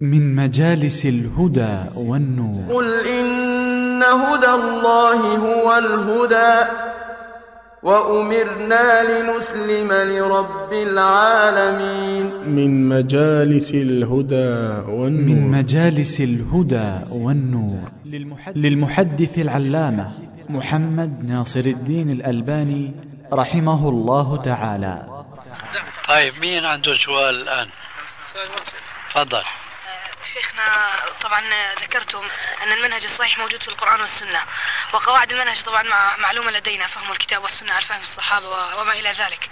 من مجالس الهدى والنور. قل إن هدى الله هو الهدى وأمرنا لنسلم لرب العالمين. من مجالس الهدى والنور. من مجالس الهدى والنور للمحدث العلامة محمد ناصر الدين الألباني رحمه الله تعالى. طيب، مين عنده سؤال الآن؟ تفضل. شيخنا، طبعا ذكرتم أن المنهج الصحيح موجود في القرآن والسنة، وقواعد المنهج طبعا معلومة لدينا، فهم الكتاب والسنة على فهم الصحابة وما إلى ذلك.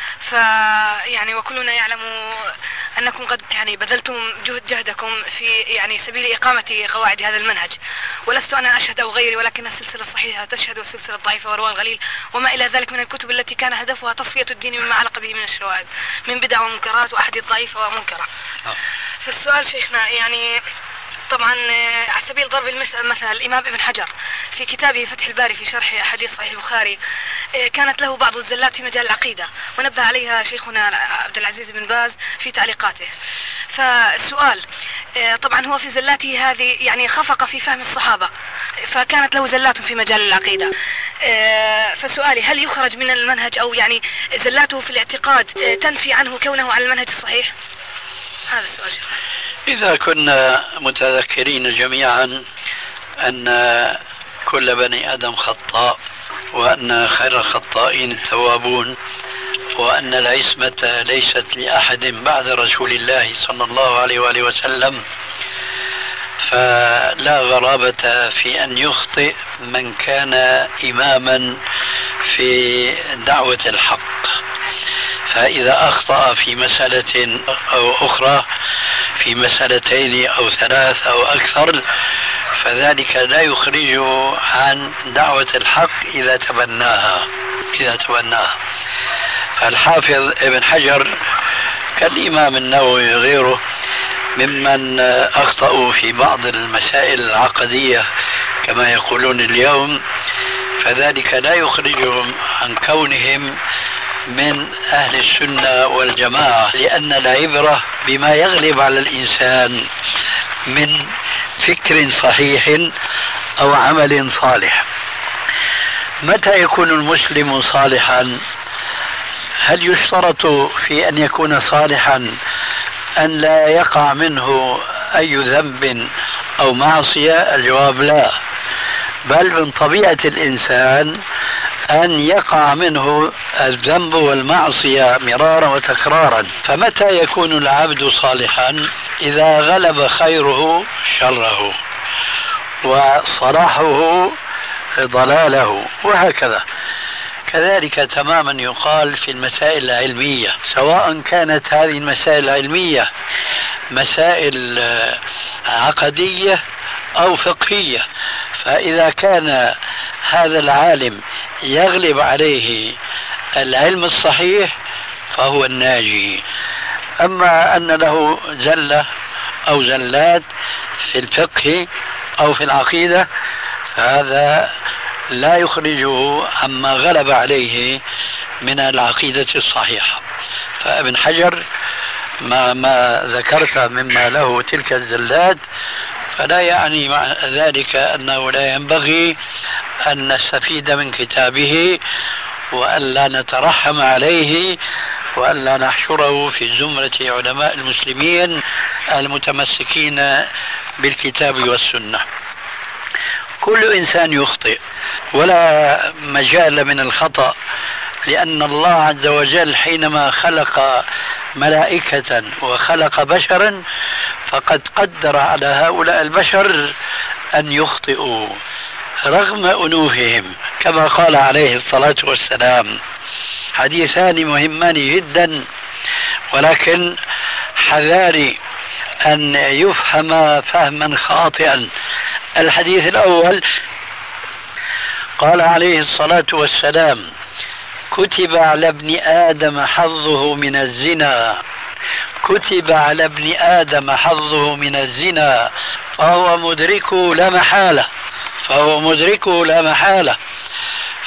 وكلنا يعلم أنكم قد بذلتم جهدكم في سبيل إقامة قواعد هذا المنهج، ولست أنا أشهد أو غيري، ولكن السلسلة الصحيحة تشهد، والسلسلة الضعيفة ورواه الغليل وما إلى ذلك من الكتب التي كان هدفها تصفية الدين مما علق به من الشواذ من بدع ومنكرات وأحاديث ضعيفة ومنكرة. فالسؤال شيخنا، طبعا على سبيل ضرب المثل، مثلا الإمام ابن حجر في كتابه فتح الباري في شرح حديث صحيح البخاري كانت له بعض الزلات في مجال العقيدة، ونبه عليها شيخنا عبد العزيز بن باز في تعليقاته. فالسؤال، طبعا هو في زلاته هذه خفق في فهم الصحابة، فكانت له زلات في مجال العقيدة. فسؤالي، هل يخرج من المنهج، أو زلاته في الاعتقاد تنفي عنه كونه على المنهج الصحيح؟ هذا السؤال شيخنا. إذا كنا متذكرين جميعا أن كل بني آدم خطاء، وأن خير الخطائين التوابون، وأن العصمة ليست لأحد بعد رسول الله صلى الله عليه وآله وسلم، فلا غرابة في أن يخطئ من كان إماما في دعوة الحق. فإذا أخطأ في مسألة أو أخرى، في مسألتين أو ثلاث أو أكثر، فذلك لا يخرجه عن دعوة الحق إذا تبناها. فالحافظ ابن حجر كالإمام النووي وغيره ممن أخطأوا في بعض المسائل العقدية كما يقولون اليوم، فذلك لا يخرجهم عن كونهم من أهل السنة والجماعة، لأن العبرة بما يغلب على الإنسان من فكر صحيح أو عمل صالح. متى يكون المسلم صالحا؟ هل يشترط في أن يكون صالحا أن لا يقع منه أي ذنب أو معصية؟ الجواب لا، بل من طبيعة الإنسان أن يقع منه الذنب والمعصية مرارا وتكرارا. فمتى يكون العبد صالحا؟ إذا غلب خيره شره، وصلاحه ضلاله، وهكذا. كذلك تماما يقال في المسائل العلمية، سواء كانت هذه المسائل العلمية مسائل عقدية أو فقهية، فإذا كان هذا العالم يغلب عليه العلم الصحيح فهو الناجي. أما أن له زلة أو زلات في الفقه أو في العقيدة، فهذا لا يخرجه عما غلب عليه من العقيدة الصحيحة. فابن حجر ما ذكرت مما له تلك الزلات، فلا يعني مع ذلك أنه لا ينبغي أن نستفيد من كتابه، وألا نترحم عليه، وألا نحشره في زمرة علماء المسلمين المتمسكين بالكتاب والسنة. كل إنسان يخطئ، ولا مجال من الخطأ، لأن الله عز وجل حينما خلق ملائكة وخلق بشرا فقد قدر على هؤلاء البشر أن يخطئوا رغم أنوفهم، كما قال عليه الصلاة والسلام. حديثان مهمان جدا، ولكن حذاري أن يفهم فهما خاطئا. الحديث الأول قال عليه الصلاة والسلام: كتب على ابن آدم حظه من الزنا، كتب على ابن آدم حظه من الزنا فهو مدركه لا محالة، فهو مدركه لا محالة.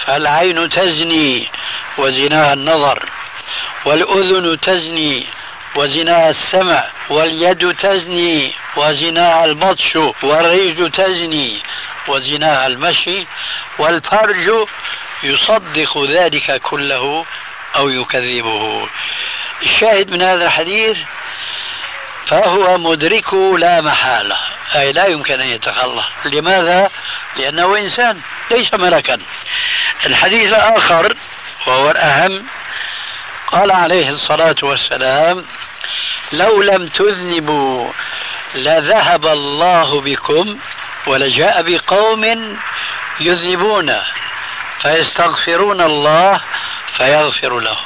فالعين تزني وزناها النظر، والأذن تزني وزناها السمع، واليد تزني وزناها البطش، والرجل تزني وزناها المشي، والفرج يصدق ذلك كله أو يكذبه. الشاهد من هذا الحديث فهو مدرك لا محالة، أي لا يمكن أن يتخلى. لماذا؟ لأنه إنسان ليس ملكا. الحديث الآخر وهو الأهم، قال عليه الصلاة والسلام: لو لم تذنبوا لذهب الله بكم ولجاء بقوم يذنبون فيستغفرون الله فيغفر لهم.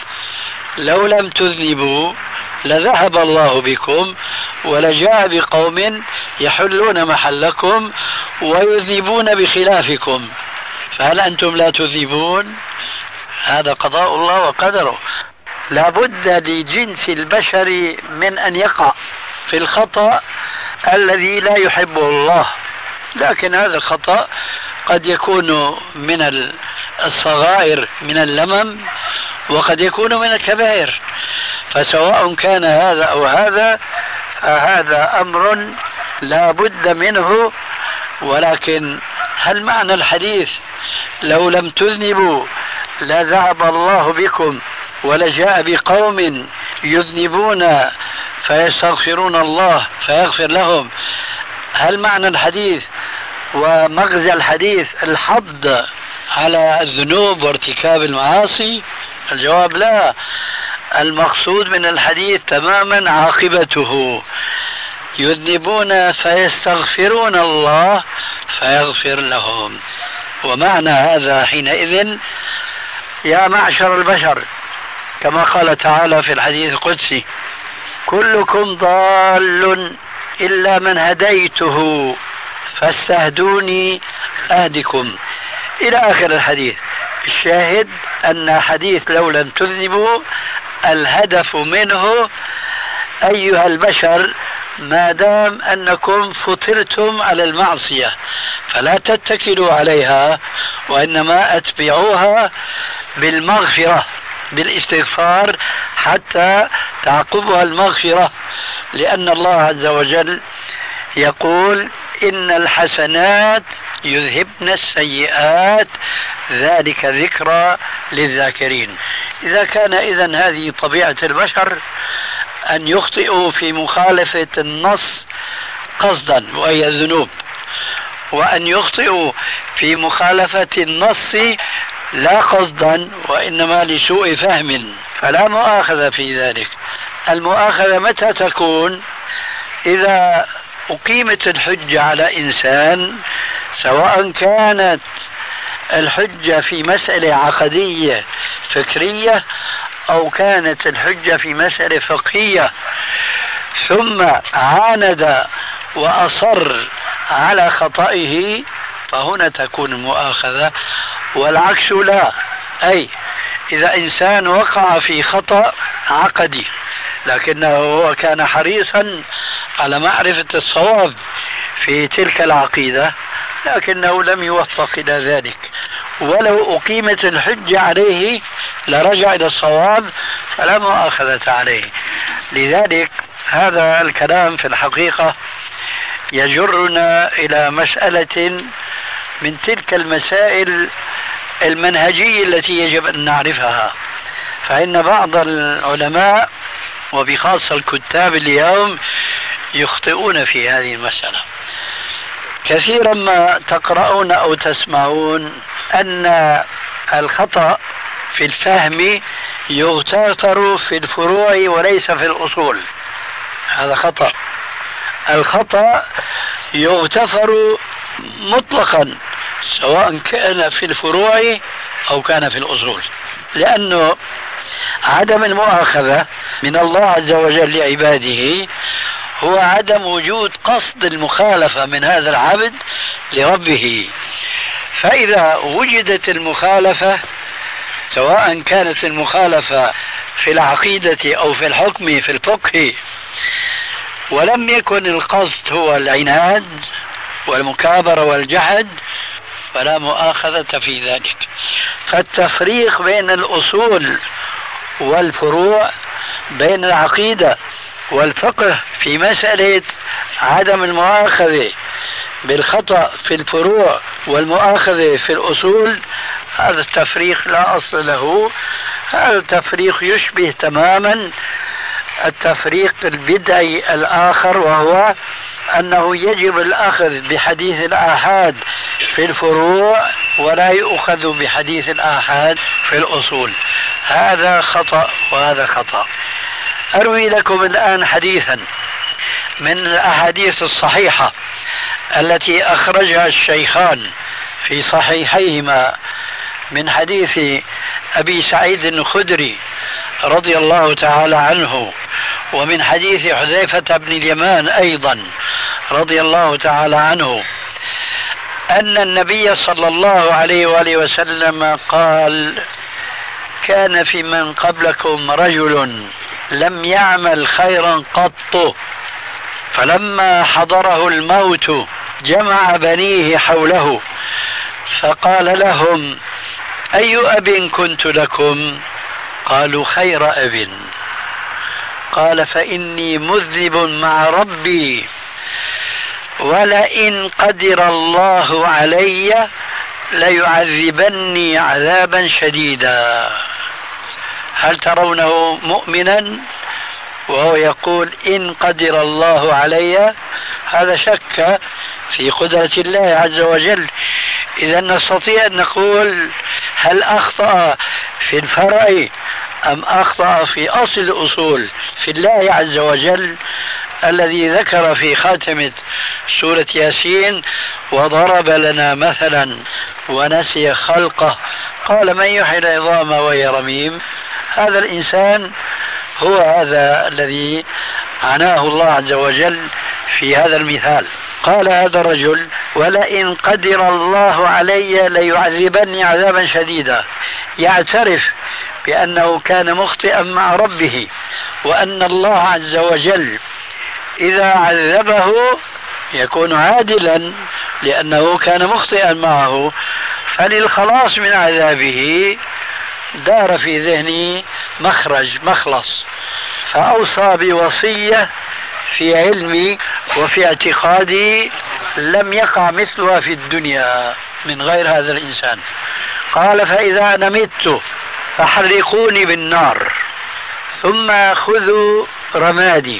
لو لم تذنبوا لذهب الله بكم ولجاء بقوم يحلون محلكم ويذنبون بخلافكم، فهل أنتم لا تذنبون؟ هذا قضاء الله وقدره. لا بد لجنس البشر من أن يقع في الخطأ الذي لا يحبه الله، لكن هذا الخطأ قد يكون من الصغائر من اللمم، وقد يكون من الكبائر، فسواء كان هذا أو هذا فهذا أمر لا بد منه. ولكن هل معنى الحديث لو لم تذنبوا لذهب الله بكم ولجاء بقوم يذنبون فيستغفرون الله فيغفر لهم، هل معنى الحديث ومغزى الحديث الحض على الذنوب وارتكاب المعاصي؟ الجواب لا. المقصود من الحديث تماما عاقبته: يذنبون فيستغفرون الله فيغفر لهم. ومعنى هذا حينئذ يا معشر البشر، كما قال تعالى في الحديث القدسي: كلكم ضال إلا من هديته فاستهدوني أهدكم، إلى آخر الحديث. الشاهد أن حديث لو لم تذنبوا الهدف منه أيها البشر ما دام أنكم فطرتم على المعصية فلا تتكلوا عليها، وإنما أتبعوها بالمغفرة بالاستغفار حتى تعقبها المغفرة، لأن الله عز وجل يقول: إن الحسنات يذهبن السيئات ذلك ذكرى للذاكرين. إذا كان إذن هذه طبيعة البشر أن يخطئوا في مخالفة النص قصدا وهي الذنوب، وأن يخطئوا في مخالفة النص لا قصدا وإنما لسوء فهم، فلا مؤاخذة في ذلك. المؤاخذة متى تكون؟ إذا أقيمت الحجة على إنسان، سواء كانت الحجة في مسألة عقدية فكرية أو كانت الحجة في مسألة فقهية، ثم عاند وأصر على خطئه، فهنا تكون المؤاخذة، والعكس لا. أي إذا إنسان وقع في خطأ عقدي لكنه هو كان حريصا على معرفة الصواب في تلك العقيدة لكنه لم يوفق إلى ذلك، ولو أقيمت الحجة عليه لرجع إلى الصواب فلا مؤاخذة عليه. لذلك هذا الكلام في الحقيقة يجرنا إلى مسألة من تلك المسائل المنهجية التي يجب أن نعرفها. فإن بعض العلماء وبخاصة الكتاب اليوم يخطئون في هذه المسألة. كثيرا ما تقرؤون أو تسمعون أن الخطأ في الفهم يغتفر في الفروع وليس في الأصول. هذا خطأ. الخطأ يغتفر مطلقا سواء كان في الفروع أو كان في الأصول، لأنه عدم المؤاخذة من الله عز وجل لعباده هو عدم وجود قصد المخالفة من هذا العبد لربه. فإذا وجدت المخالفة سواء كانت المخالفة في العقيدة أو في الحكم في الفقه ولم يكن القصد هو العناد والمكابرة والجحد فلا مؤاخذة في ذلك. فالتفريق بين الأصول والفروع بين العقيدة والفقه في مسألة عدم المؤاخذة بالخطأ في الفروع والمؤاخذة في الأصول، هذا التفريق لا أصل له. هذا التفريق يشبه تماما التفريق البدعي الآخر، وهو أنه يجب الأخذ بحديث الآحاد في الفروع ولا يؤخذ بحديث الآحاد في الأصول. هذا خطأ وهذا خطأ. أروي لكم الآن حديثا من الأحاديث الصحيحة التي أخرجها الشيخان في صحيحيهما من حديث أبي سعيد الخدري رضي الله تعالى عنه، ومن حديث حذيفة بن اليمان أيضا رضي الله تعالى عنه، أن النبي صلى الله عليه وآله وسلم قال: كان في من قبلكم رجل لم يعمل خيرا قط، فلما حضره الموت جمع بنيه حوله فقال لهم: أي أب كنت لكم؟ قالوا: خير أب. قال: فإني مذنب مع ربي، ولئن قدر الله علي ليعذبني عذابا شديدا. هل ترونه مؤمنا وهو يقول إن قدر الله علي؟ هذا شك في قدرة الله عز وجل. إذا نستطيع أن نقول هل أخطأ في الفرع أم أخطأ في أصل الأصول في الله عز وجل، الذي ذكر في خاتمة سورة ياسين: وضرب لنا مثلا ونسي خلقه قال من يحيي العظام وهي رميم. هذا الإنسان هو هذا الذي عناه الله عز وجل في هذا المثال. قال هذا الرجل: ولئن قدر الله علي ليعذبني عذابا شديدا، يعترف بأنه كان مخطئا مع ربه، وأن الله عز وجل إذا عذبه يكون عادلا لأنه كان مخطئا معه، فللخلاص من عذابه دار في ذهني مخلص، فأوصى بوصية في علمي وفي اعتقادي لم يقع مثلها في الدنيا من غير هذا الإنسان. قال: فإذا أنا مت فحرقوني بالنار، ثم خذوا رمادي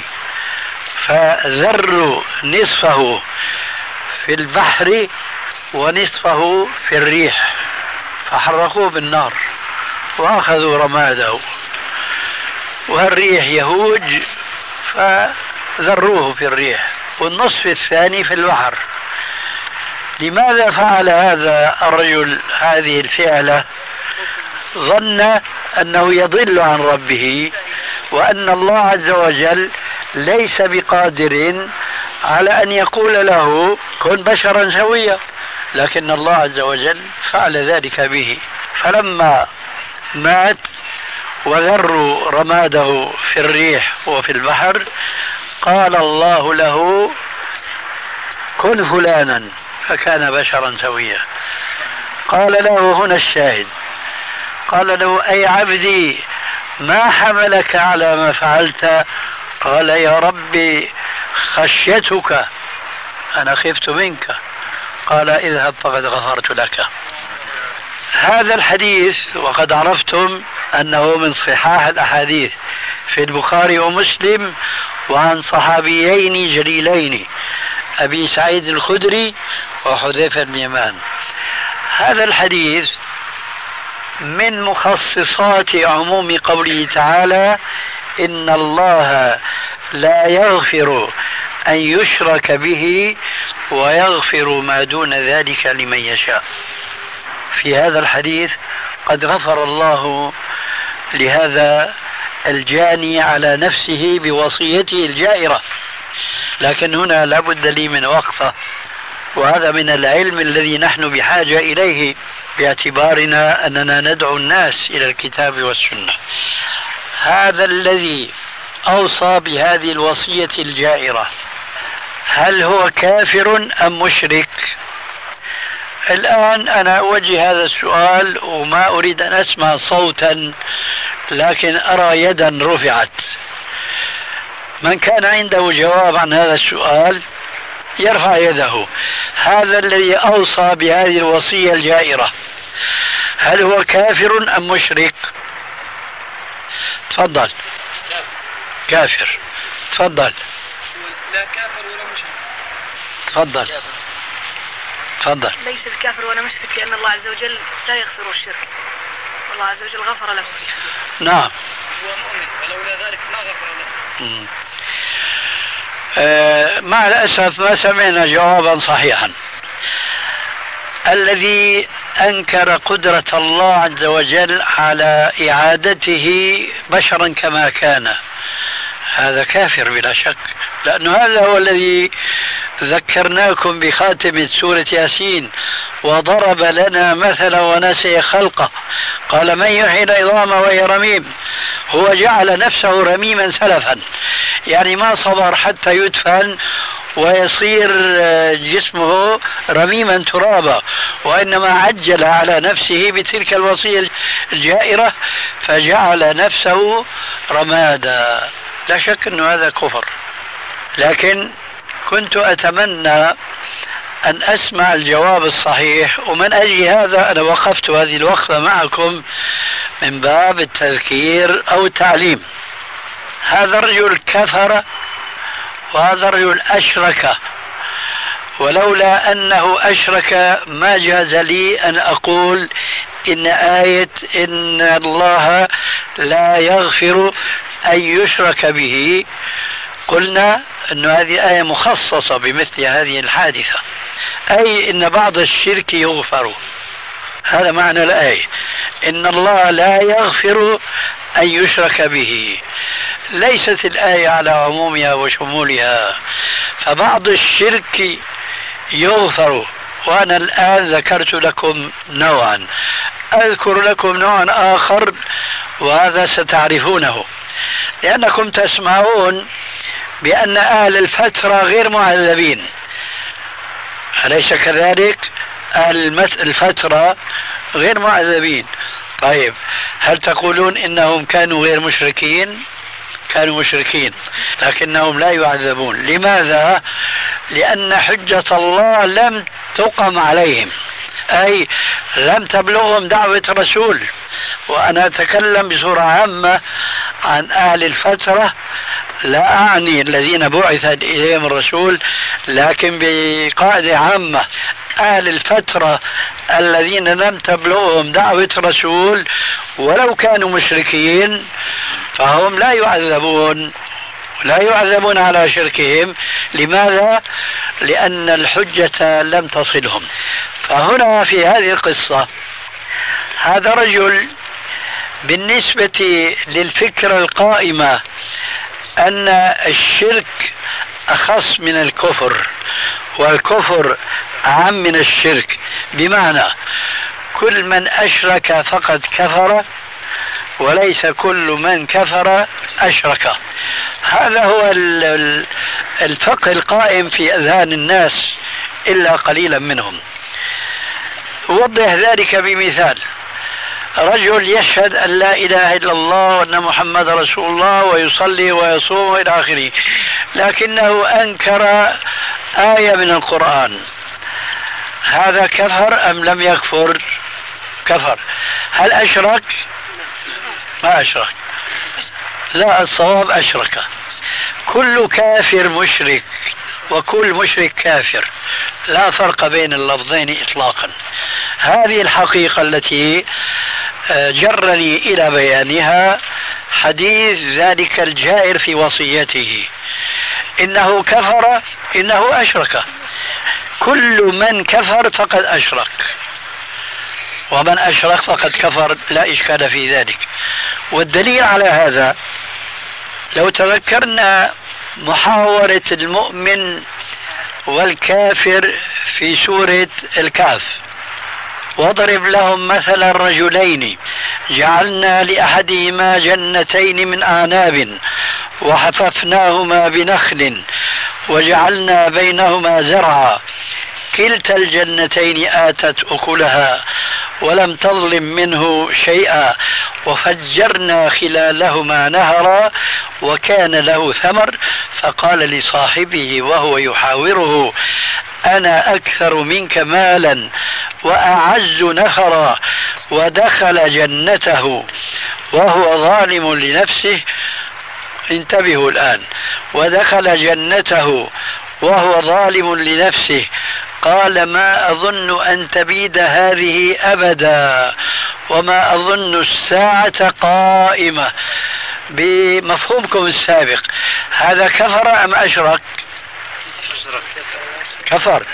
فذروا نصفه في البحر ونصفه في الريح، فحرقوه بالنار وأخذوا رماده، والريح يهوج فذروه في الريح، والنصف الثاني في البحر. لماذا فعل هذا الرجل هذه الفعلة؟ ظن أنه يضل عن ربه، وأن الله عز وجل ليس بقادر على أن يقول له كن بشرا سويا، لكن الله عز وجل فعل ذلك به. فلما مات وذروا رماده في الريح وفي البحر، قال الله له كن فلانا، فكان بشرا سويا. قال له هنا الشاهد، قال له: أي عبدي ما حملك على ما فعلت؟ قال: يا ربي خشيتك، أنا خفت منك. قال: اذهب فقد غفرت لك. هذا الحديث وقد عرفتم أنه من صحاح الأحاديث في البخاري ومسلم، وعن صحابيين جليلين أبي سعيد الخدري وحذيفة بن اليمان. هذا الحديث من مخصصات عموم قوله تعالى: إن الله لا يغفر أن يشرك به ويغفر ما دون ذلك لمن يشاء. في هذا الحديث قد غفر الله لهذا الجاني على نفسه بوصيته الجائرة، لكن هنا لابد لي من وقفة، وهذا من العلم الذي نحن بحاجة إليه باعتبارنا أننا ندعو الناس إلى الكتاب والسنة. هذا الذي أوصى بهذه الوصية الجائرة هل هو كافر أم مشرك؟ الآن أنا أوجه هذا السؤال وما أريد أن أسمع صوتا لكن أرى يدا رفعت. من كان عنده جواب عن هذا السؤال يرفع يده. هذا الذي أوصى بهذه الوصية الجائرة هل هو كافر أم مشرك؟ تفضل. كافر. تفضل. لا كافر ولا مشرك. تفضل. تفضل. ليس بكافر ولا مشرك لأن الله عز وجل لا يغفر الشرك، الله عز وجل غفر له. نعم. هو مؤمن ولولا ذلك ما غفر له. مع الأسف ما سمعنا جوابا صحيحا. الذي أنكر قدرة الله عز وجل على إعادته بشرا كما كان هذا كافر بلا شك، لأنه هذا هو الذي ذكرناكم بخاتمة سورة ياسين: وضرب لنا مثلا ونسي خلقه قال من يحيي العظام وهي رميم. هو جعل نفسه رميما سلفا، يعني ما صبر حتى يدفن ويصير جسمه رميما ترابا، وإنما عجل على نفسه بتلك الوصية الجائرة فجعل نفسه رمادا. لا شك أن هذا كفر، لكن كنت أتمنى أن أسمع الجواب الصحيح، ومن أجل هذا أنا وقفت هذه الوقفة معكم من باب التذكير أو التعليم. هذا الرجل كفر وهذا الرجل أشرك، ولولا أنه أشرك ما جاز لي أن أقول إن آية إن الله لا يغفر أن يشرك به، قلنا أن هذه آية مخصصة بمثل هذه الحادثة، أي إن بعض الشرك يغفر. هذا معنى الآية، إن الله لا يغفر أن يشرك به. ليست الآية على عمومها وشمولها، فبعض الشرك يغفر. وأنا الآن ذكرت لكم نوعا، أذكر لكم نوعا آخر وهذا ستعرفونه، لأنكم تسمعون بأن أهل الفترة غير معذبين، أليس كذلك؟ أهل الفترة غير معذبين. طيب هل تقولون إنهم كانوا غير مشركين؟ كانوا مشركين لكنهم لا يعذبون. لماذا؟ لأن حجة الله لم تقم عليهم، أي لم تبلغهم دعوة رسول. وأنا أتكلم بصورة عامة عن أهل الفترة، لا أعني الذين بعث إليهم الرسول، لكن بقاعدة عامة أهل الفترة الذين لم تبلغهم دعوة رسول ولو كانوا مشركين فهم لا يعذبون على شركهم. لماذا؟ لأن الحجة لم تصلهم. فهنا في هذه القصة هذا رجل بالنسبة للفكرة القائمة أن الشرك أخص من الكفر والكفر أعم من الشرك، بمعنى كل من أشرك فقد كفر وليس كل من كفر أشرك. هذا هو الفقه القائم في أذهان الناس إلا قليلا منهم. أوضح ذلك بمثال: رجل يشهد أن لا إله إلا الله وأن محمد رسول الله ويصلي ويصوم إلى آخره، لكنه أنكر آية من القرآن، هذا كفر أم لم يكفر؟ كفر. هل أشرك؟ ما أشرك. لا، الصواب أشرك. كل كافر مشرك وكل مشرك كافر، لا فرق بين اللفظين إطلاقا. هذه الحقيقة التي جرني إلى بيانها حديث ذلك الجائر في وصيته: إنه كفر إنه أشرك. كل من كفر فقد أشرك، ومن أشرك فقد كفر، لا إشكال في ذلك. والدليل على هذا لو تذكرنا محاورة المؤمن والكافر في سورة الكهف: واضرب لهم مثلا رجلين جعلنا لأحدهما جنتين من أعناب وحففناهما بنخل وجعلنا بينهما زرعا كلتا الجنتين آتت أكلها ولم تظلم منه شيئا، وفجرنا خلالهما نهرا وكان له ثمر، فقال لصاحبه وهو يحاوره: أنا أكثر منك مالا وأعز نخرا. ودخل جنته وهو ظالم لنفسه. انتبهوا الآن. ودخل جنته وهو ظالم لنفسه قال: ما أظن أن تبيد هذه أبدا وما أظن الساعة قائمة. بمفهومكم السابق هذا كفر أم أشرك؟ كفر.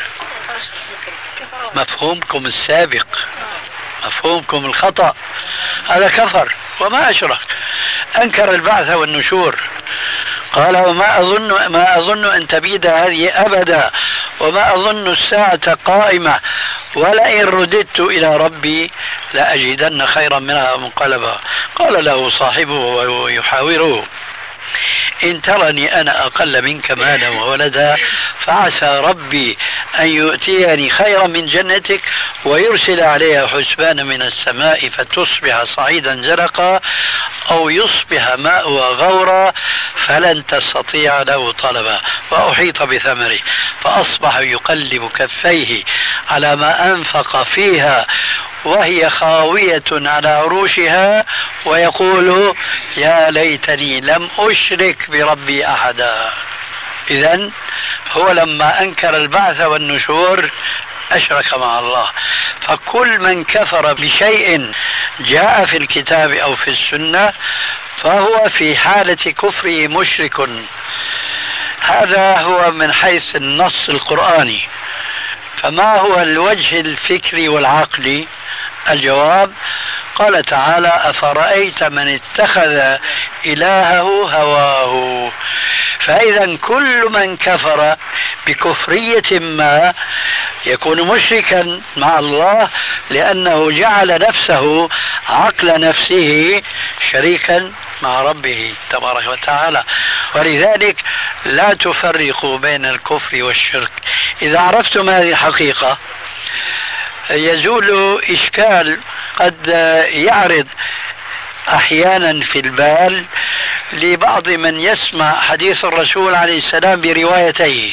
مفهومكم السابق، مفهومكم الخطأ، هذا كفر وما أشرك، أنكر البعث والنشور. قال: ما أظن أن تبيد هذه أبدا وما أظن الساعة قائمة ولئن رددت إلى ربي لأجدن خيرا منها منقلبا. قال له صاحبه وهو يحاوره: إن ترني أنا أقل منك مالا وولدا فعسى ربي أن يؤتيني خيرا من جنتك ويرسل عليها حسبانا من السماء فتصبح صعيدا زلقا أو يصبح ماؤها غورا فلن تستطيع له طلبا. وأحيط بثمره فأصبح يقلب كفيه على ما أنفق فيها وهي خاوية على عروشها ويقول: يا ليتني لم أشرك بربي أحدا. إذن هو لما أنكر البعث والنشور أشرك مع الله. فكل من كفر بشيء جاء في الكتاب أو في السنة فهو في حالة كفره مشرك. هذا هو من حيث النص القرآني. فما هو الوجه الفكري والعقلي؟ الجواب: قال تعالى: أفرأيت من اتخذ إلهه هواه. فإذا كل من كفر بكفرية ما يكون مشركا مع الله، لأنه جعل نفسه عقل نفسه شريكا مع ربه تبارك وتعالى. ولذلك لا تفرقوا بين الكفر والشرك. إذا عرفتم هذه الحقيقة يزول إشكال قد يعرض أحيانا في البال لبعض من يسمع حديث الرسول عليه السلام بروايتيه: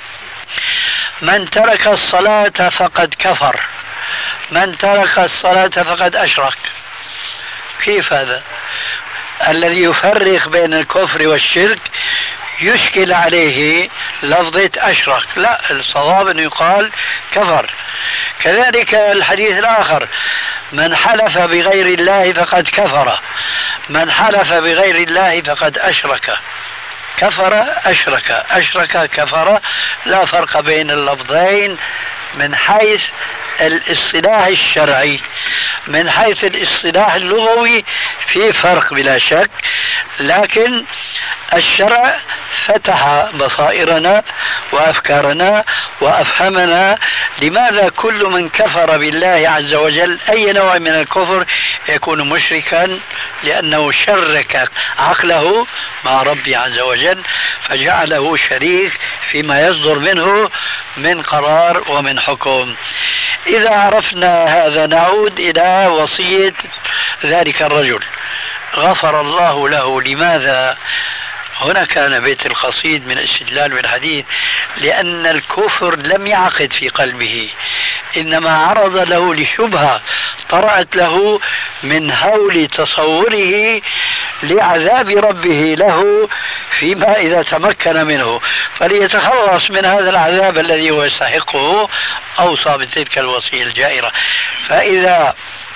من ترك الصلاة فقد كفر، من ترك الصلاة فقد أشرك. كيف هذا؟ الذي يفرق بين الكفر والشرك يشكل عليه لفظة أشرك. لا، الصواب أن يقال كفر. كذلك الحديث الآخر: من حلف بغير الله فقد كفر، من حلف بغير الله فقد أشرك. كفر أشرك، أشرك كفر، لا فرق بين اللفظين من حيث الاصطلاح الشرعي. من حيث الاصطلاح اللغوي في فرق بلا شك، لكن الشرع فتح بصائرنا وأفكارنا وأفهمنا لماذا كل من كفر بالله عز وجل أي نوع من الكفر يكون مشركا، لأنه شرك عقله مع ربي عز وجل فجعله شريك فيما يصدر منه من قرار ومن حكم. إذا عرفنا هذا نعود إلى وصية ذلك الرجل غفر الله له. لماذا؟ هنا كان بيت القصيد من الاستدلال بالحديث، لأن الكفر لم يعقد في قلبه، إنما عرض له لشبهة طرأت له من هول تصوره لعذاب ربه له فيما إذا تمكن منه، فليتخلص من هذا العذاب الذي هو يستحقه أوصى بتلك الوصية الجائرة. فإذا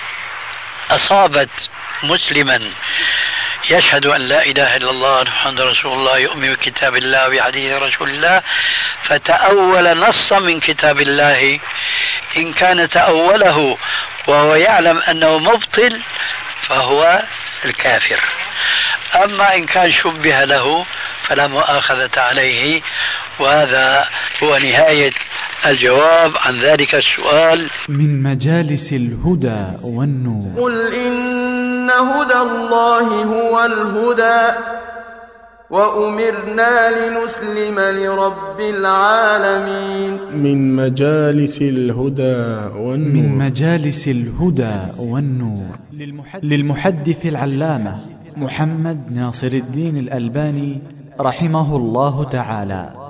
أصابت مسلما يشهد أن لا إله إلا الله محمد رسول الله، يؤمن بكتاب الله وبحديث رسول الله، فتأول نصا من كتاب الله، إن كان تأوله وهو يعلم أنه مبطل فهو الكافر. أما إن كان شبه له فلا مؤاخذة عليه. وهذا هو نهاية الجواب عن ذلك السؤال. من مجالس الهدى والنور. قل إن هدى الله هو الهدى وأمرنا لنسلم لرب العالمين. من مجالس الهدى والنور. من مجالس الهدى والنور للمحدث العلامة محمد ناصر الدين الألباني رحمه الله تعالى.